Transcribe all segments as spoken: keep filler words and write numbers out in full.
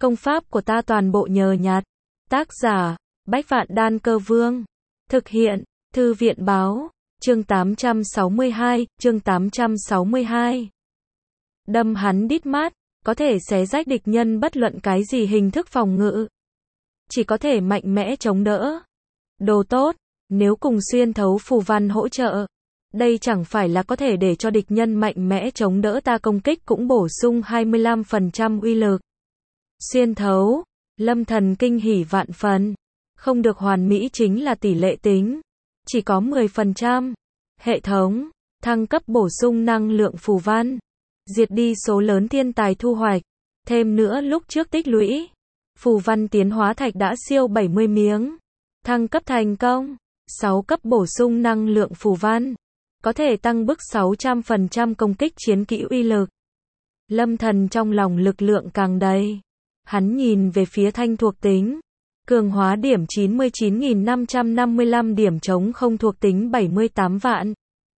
Công pháp của ta toàn bộ nhờ nhặt. Tác giả, Bách Vạn Đan Cơ Vương. Thực hiện, Thư viện Báo. Chương tám trăm sáu mươi hai, chương tám trăm sáu mươi hai. Đâm hắn đít mát, có thể xé rách địch nhân bất luận cái gì hình thức phòng ngự. Chỉ có thể mạnh mẽ chống đỡ. Đồ tốt, nếu cùng xuyên thấu phù văn hỗ trợ, đây chẳng phải là có thể để cho địch nhân mạnh mẽ chống đỡ ta công kích cũng bổ sung hai mươi lăm phần trăm uy lực. Xuyên thấu, Lâm Thần kinh hỉ vạn phần. Không được hoàn mỹ chính là tỷ lệ tính. Chỉ có mười phần trăm. Hệ thống, thăng cấp bổ sung năng lượng phù văn. Diệt đi số lớn thiên tài thu hoạch. Thêm nữa lúc trước tích lũy. Phù văn tiến hóa thạch đã siêu bảy mươi miếng. Thăng cấp thành công. sáu cấp bổ sung năng lượng phù văn. Có thể tăng bức sáu trăm phần trăm công kích chiến kỹ uy lực. Lâm Thần trong lòng lực lượng càng đầy. Hắn nhìn về phía thanh thuộc tính. Cường hóa điểm chín mươi chín nghìn năm trăm năm mươi lăm điểm chống không thuộc tính bảy mươi tám vạn.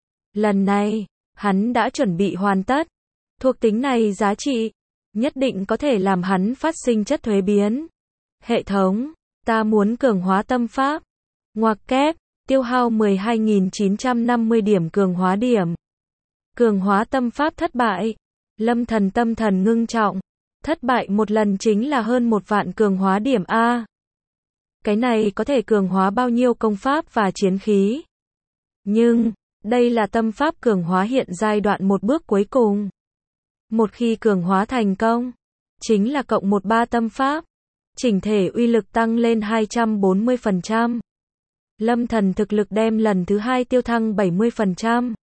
Lần này, hắn đã chuẩn bị hoàn tất. Thuộc tính này giá trị, nhất định có thể làm hắn phát sinh chất thuế biến. Hệ thống, ta muốn cường hóa tâm pháp. Ngoặc kép, tiêu hao mười hai nghìn chín trăm năm mươi điểm cường hóa điểm. Cường hóa tâm pháp thất bại. Lâm Thần tâm thần ngưng trọng. Thất bại một lần chính là hơn một vạn cường hóa điểm A. Cái này có thể cường hóa bao nhiêu công pháp và chiến khí. Nhưng, đây là tâm pháp cường hóa hiện giai đoạn một bước cuối cùng. Một khi cường hóa thành công, chính là cộng một ba tâm pháp. Chỉnh thể uy lực tăng lên hai trăm bốn mươi phần trăm. Lâm Thần thực lực đem lần thứ hai tiêu thăng bảy mươi phần trăm.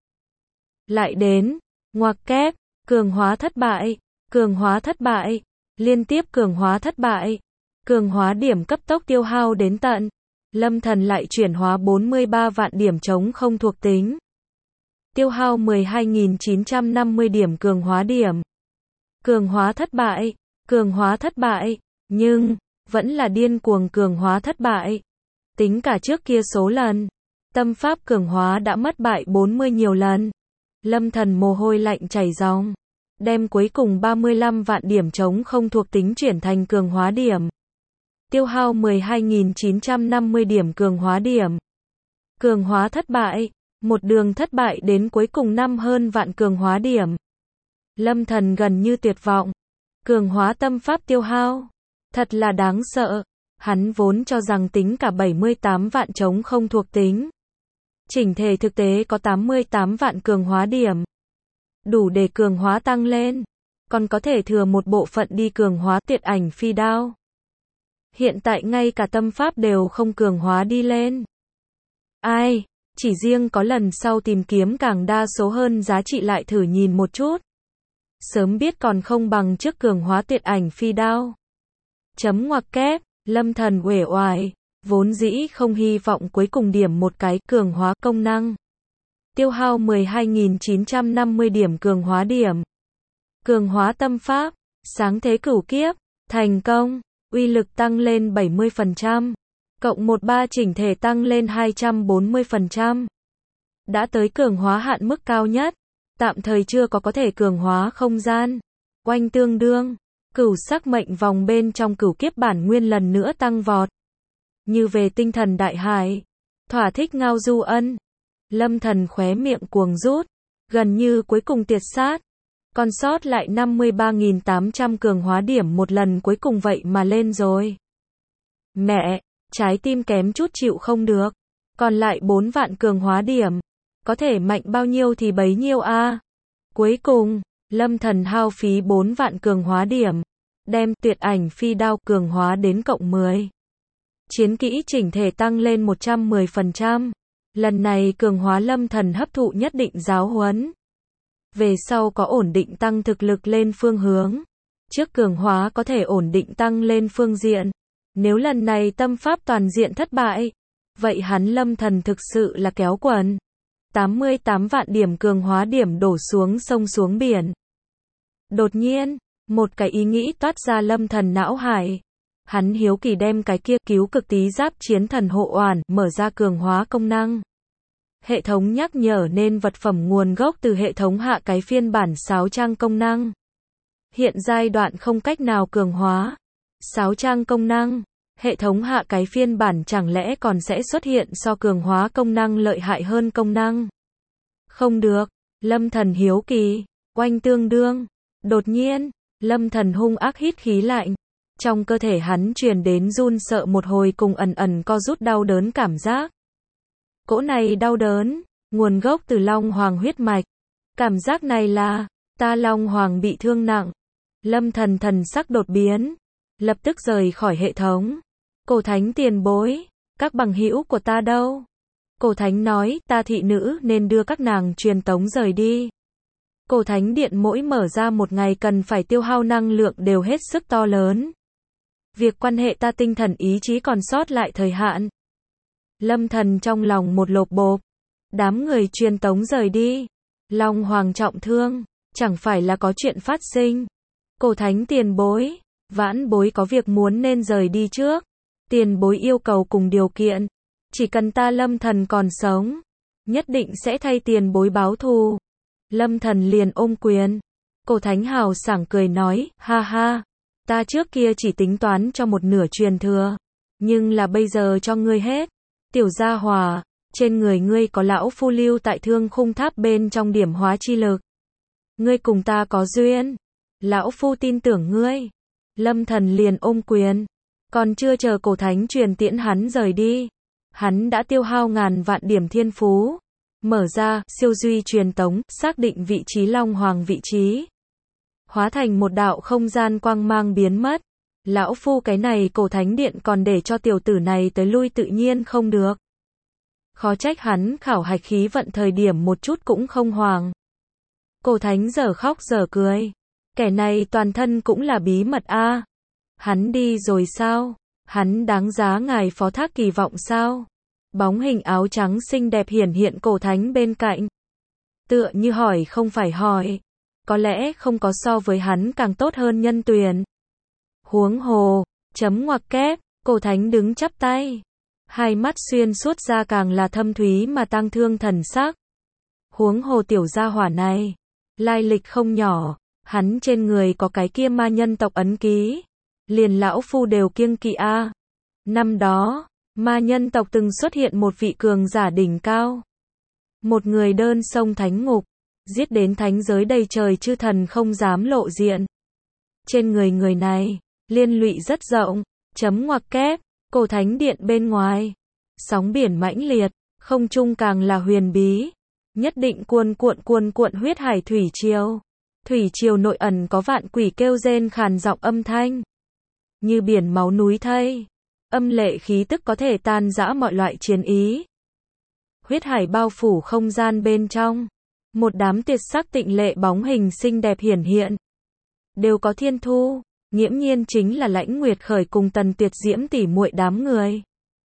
Lại đến, ngoặc kép, cường hóa thất bại, cường hóa thất bại, liên tiếp cường hóa thất bại. Cường hóa điểm cấp tốc tiêu hao đến tận. Lâm Thần lại chuyển hóa bốn mươi ba vạn điểm chống không thuộc tính. Tiêu hao mười hai nghìn chín trăm năm mươi điểm cường hóa điểm. Cường hóa thất bại, cường hóa thất bại, nhưng, vẫn là điên cuồng cường hóa thất bại. Tính cả trước kia số lần, tâm pháp cường hóa đã mất bại bốn mươi nhiều lần. Lâm Thần mồ hôi lạnh chảy ròng. Đem cuối cùng ba mươi lăm vạn điểm chống không thuộc tính chuyển thành cường hóa điểm. Tiêu hao mười hai nghìn chín trăm năm mươi điểm cường hóa điểm. Cường hóa thất bại, một đường thất bại đến cuối cùng năm hơn vạn cường hóa điểm. Lâm Thần gần như tuyệt vọng. Cường hóa tâm pháp tiêu hao, thật là đáng sợ. Hắn vốn cho rằng tính cả bảy mươi tám vạn chống không thuộc tính. Chỉnh thể thực tế có tám mươi tám vạn cường hóa điểm. Đủ để cường hóa tăng lên. Còn có thể thừa một bộ phận đi cường hóa Tuyệt Ảnh Phi Đao. Hiện tại ngay cả tâm pháp đều không cường hóa đi lên. Ai, chỉ riêng có lần sau tìm kiếm càng đa số hơn giá trị lại thử nhìn một chút. Sớm biết còn không bằng trước cường hóa Tuyệt Ảnh Phi Đao. Chấm ngoặc kép, Lâm Thần uể oải, vốn dĩ không hy vọng cuối cùng điểm một cái cường hóa công năng. Tiêu hao mười hai nghìn chín trăm năm mươi điểm cường hóa điểm. Cường hóa tâm pháp, sáng thế cửu kiếp, thành công. Uy lực tăng lên bảy mươi phần trăm. Cộng một ba chỉnh thể tăng lên hai trăm bốn mươi phần trăm. Đã tới cường hóa hạn mức cao nhất. Tạm thời chưa có có thể cường hóa không gian. Oanh tương đương. Cửu sắc mệnh vòng bên trong cửu kiếp bản nguyên lần nữa tăng vọt. Như về tinh thần đại hải. Thỏa thích ngao du ân. Lâm Thần khóe miệng cuồng rút. Gần như cuối cùng tiệt sát. Còn sót lại năm mươi ba nghìn tám trăm cường hóa điểm một lần cuối cùng vậy mà lên rồi. Mẹ, trái tim kém chút chịu không được. Còn lại bốn vạn cường hóa điểm. Có thể mạnh bao nhiêu thì bấy nhiêu a. Cuối cùng, Lâm Thần hao phí bốn vạn cường hóa điểm. Đem Tuyệt Ảnh Phi Đao cường hóa đến cộng mười. Chiến kỹ chỉnh thể tăng lên một trăm mười phần trăm. Lần này cường hóa Lâm Thần hấp thụ nhất định giáo huấn. Về sau có ổn định tăng thực lực lên phương hướng. Trước cường hóa có thể ổn định tăng lên phương diện. Nếu lần này tâm pháp toàn diện thất bại, vậy hắn Lâm Thần thực sự là kéo quần. tám mươi tám vạn điểm cường hóa điểm đổ xuống sông xuống biển. Đột nhiên, một cái ý nghĩ toát ra Lâm Thần não hải. Hắn hiếu kỳ đem cái kia cứu cực tí giáp chiến thần hộ oản mở ra cường hóa công năng. Hệ thống nhắc nhở nên vật phẩm nguồn gốc từ hệ thống hạ cái phiên bản sáu trang công năng. Hiện giai đoạn không cách nào cường hóa. sáu trang công năng. Hệ thống hạ cái phiên bản chẳng lẽ còn sẽ xuất hiện so cường hóa công năng lợi hại hơn công năng? Không được. Lâm Thần hiếu kỳ. Oanh tương đương. Đột nhiên, Lâm Thần hung ác hít khí lạnh. Trong cơ thể hắn truyền đến run sợ một hồi cùng ẩn ẩn co rút đau đớn cảm giác. Cỗ này đau đớn, nguồn gốc từ Long Hoàng huyết mạch. Cảm giác này là, ta Long Hoàng bị thương nặng. Lâm Thần thần sắc đột biến, lập tức rời khỏi hệ thống. Cổ Thánh tiền bối, các bằng hữu của ta đâu? Cổ Thánh nói, ta thị nữ nên đưa các nàng truyền tống rời đi. Cổ Thánh điện mỗi mở ra một ngày cần phải tiêu hao năng lượng đều hết sức to lớn. Việc quan hệ ta tinh thần ý chí còn sót lại thời hạn. Lâm Thần trong lòng một lộp bộp. Đám người truyền tống rời đi. Long Hoàng trọng thương, chẳng phải là có chuyện phát sinh. Cổ Thánh tiền bối, vãn bối có việc muốn nên rời đi trước. Tiền bối yêu cầu cùng điều kiện. Chỉ cần ta Lâm Thần còn sống, nhất định sẽ thay tiền bối báo thù. Lâm Thần liền ôm quyền. Cổ Thánh hào sảng cười nói, ha ha, ta trước kia chỉ tính toán cho một nửa truyền thừa, nhưng là bây giờ cho ngươi hết. Tiểu gia hòa, trên người ngươi có lão phu lưu tại Thương Khung Tháp bên trong điểm hóa chi lực. Ngươi cùng ta có duyên, lão phu tin tưởng ngươi. Lâm Thần liền ôm quyền, còn chưa chờ Cổ Thánh truyền tiễn hắn rời đi, hắn đã tiêu hao ngàn vạn điểm thiên phú, mở ra siêu duy truyền tống, xác định vị trí Long Hoàng vị trí, hóa thành một đạo không gian quang mang biến mất. Lão phu cái này Cổ Thánh điện còn để cho tiểu tử này tới lui tự nhiên không được. Khó trách hắn khảo hạch khí vận thời điểm một chút cũng không hoàng. Cổ Thánh giờ khóc giờ cười. Kẻ này toàn thân cũng là bí mật a. À. Hắn đi rồi sao? Hắn đáng giá ngài phó thác kỳ vọng sao? Bóng hình áo trắng xinh đẹp hiển hiện Cổ Thánh bên cạnh. Tựa như hỏi không phải hỏi. Có lẽ không có so với hắn càng tốt hơn Nhân Tuyền. Huống hồ, chấm ngoặc kép, Cổ Thánh đứng chắp tay. Hai mắt xuyên suốt ra càng là thâm thúy mà tang thương thần sắc. Huống hồ tiểu gia hỏa này, lai lịch không nhỏ, hắn trên người có cái kia ma nhân tộc ấn ký. Liền lão phu đều kiêng kỵ a. Năm đó, ma nhân tộc từng xuất hiện một vị cường giả đỉnh cao. Một người đơn sông thánh ngục, giết đến thánh giới đầy trời chư thần không dám lộ diện. Trên người người này, liên lụy rất rộng, chấm ngoặc kép, Cổ Thánh điện bên ngoài, sóng biển mãnh liệt, không trung càng là huyền bí, nhất định cuồn cuộn cuồn cuộn huyết hải thủy triều. Thủy triều nội ẩn có vạn quỷ kêu rên khàn giọng âm thanh, như biển máu núi thây, âm lệ khí tức có thể tan rã mọi loại chiến ý. Huyết hải bao phủ không gian bên trong, một đám tuyệt sắc tịnh lệ bóng hình xinh đẹp hiển hiện, đều có thiên thu. Nghiễm nhiên chính là Lãnh Nguyệt Khởi cùng Tần Tuyệt Diễm tỉ muội đám người.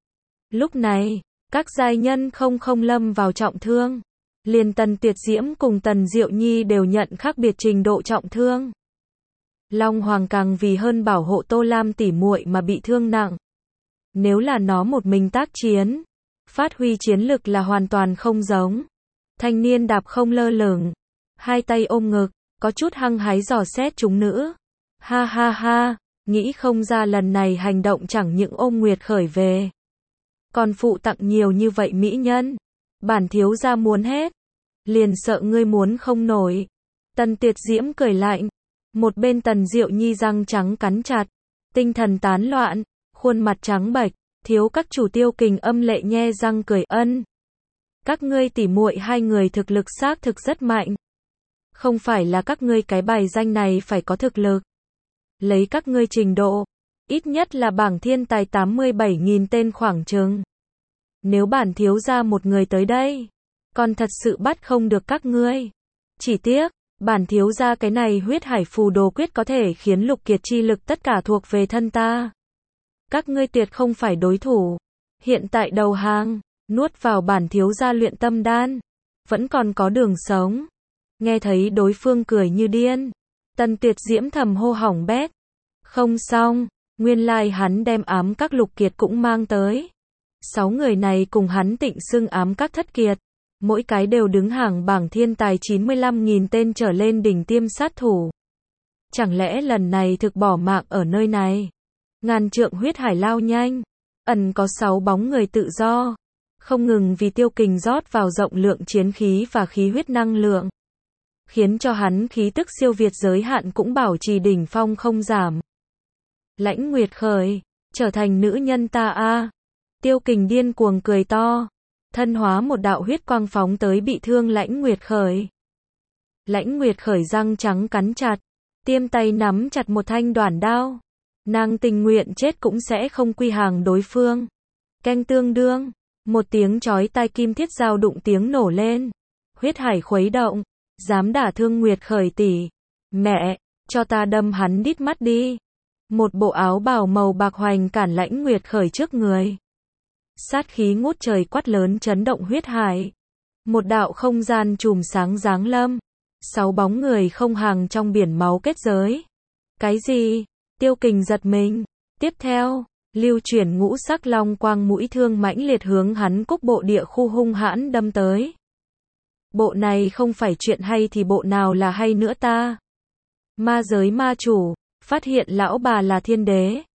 Lúc này, các giai nhân không không lâm vào trọng thương. Liền Tần Tuyệt Diễm cùng Tần Diệu Nhi đều nhận khác biệt trình độ trọng thương. Long Hoàng càng vì hơn bảo hộ Tô Lam tỉ muội mà bị thương nặng. Nếu là nó một mình tác chiến, phát huy chiến lực là hoàn toàn không giống. Thanh niên đạp không lơ lửng, hai tay ôm ngực, có chút hăng hái dò xét chúng nữ. Ha ha ha, nghĩ không ra lần này hành động chẳng những ôm Nguyệt Khởi về, còn phụ tặng nhiều như vậy mỹ nhân. Bản thiếu gia muốn hết, liền sợ ngươi muốn không nổi. Tần Tuyệt Diễm cười lạnh, một bên Tần Diệu Nhi răng trắng cắn chặt, tinh thần tán loạn, khuôn mặt trắng bệch, thiếu các chủ Tiêu Kình âm lệ nhe răng cười ân. Các ngươi tỉ muội hai người thực lực xác thực rất mạnh. Không phải là các ngươi cái bài danh này phải có thực lực. Lấy các ngươi trình độ, ít nhất là bảng thiên tài tám mươi bảy nghìn tên khoảng chừng. Nếu bản thiếu gia một người tới đây, còn thật sự bắt không được các ngươi. Chỉ tiếc, bản thiếu gia cái này huyết hải phù đồ quyết có thể khiến lục kiệt chi lực tất cả thuộc về thân ta. Các ngươi tuyệt không phải đối thủ. Hiện tại đầu hàng, nuốt vào bản thiếu gia luyện tâm đan, vẫn còn có đường sống. Nghe thấy đối phương cười như điên, Tần Tuyệt Diễm thầm hô hỏng bét. Không xong, nguyên lai hắn đem ám các lục kiệt cũng mang tới. Sáu người này cùng hắn tịnh xưng ám các thất kiệt, mỗi cái đều đứng hàng bảng thiên tài chín mươi lăm nghìn tên trở lên đỉnh tiêm sát thủ. Chẳng lẽ lần này thực bỏ mạng ở nơi này? Ngàn trượng huyết hải lao nhanh, ẩn có sáu bóng người tự do, không ngừng vì Tiêu Kình rót vào rộng lượng chiến khí và khí huyết năng lượng, khiến cho hắn khí tức siêu việt giới hạn cũng bảo trì đỉnh phong không giảm. Lãnh Nguyệt khởi, trở thành nữ nhân ta a. Tiêu Kình điên cuồng cười to, thân hóa một đạo huyết quang phóng tới bị thương Lãnh Nguyệt khởi. Lãnh Nguyệt khởi răng trắng cắn chặt, tiêm tay nắm chặt một thanh đoản đao. Nàng tình nguyện chết cũng sẽ không quy hàng đối phương. Canh tương đương, một tiếng chói tai kim thiết dao đụng tiếng nổ lên. Huyết hải khuấy động, dám đả thương Nguyệt khởi tỷ. Mẹ, cho ta đâm hắn đít mắt đi. Một bộ áo bào màu bạc hoành cản Lãnh Nguyệt khởi trước người. Sát khí ngút trời quát lớn chấn động huyết hải. Một đạo không gian chùm sáng giáng lâm. Sáu bóng người không hàng trong biển máu kết giới. Cái gì? Tiêu Kình giật mình. Tiếp theo, lưu chuyển ngũ sắc long quang mũi thương mãnh liệt hướng hắn cúc bộ địa khu hung hãn đâm tới. Bộ này không phải chuyện hay thì bộ nào là hay nữa ta? Ma giới ma chủ, phát hiện lão bà là thiên đế.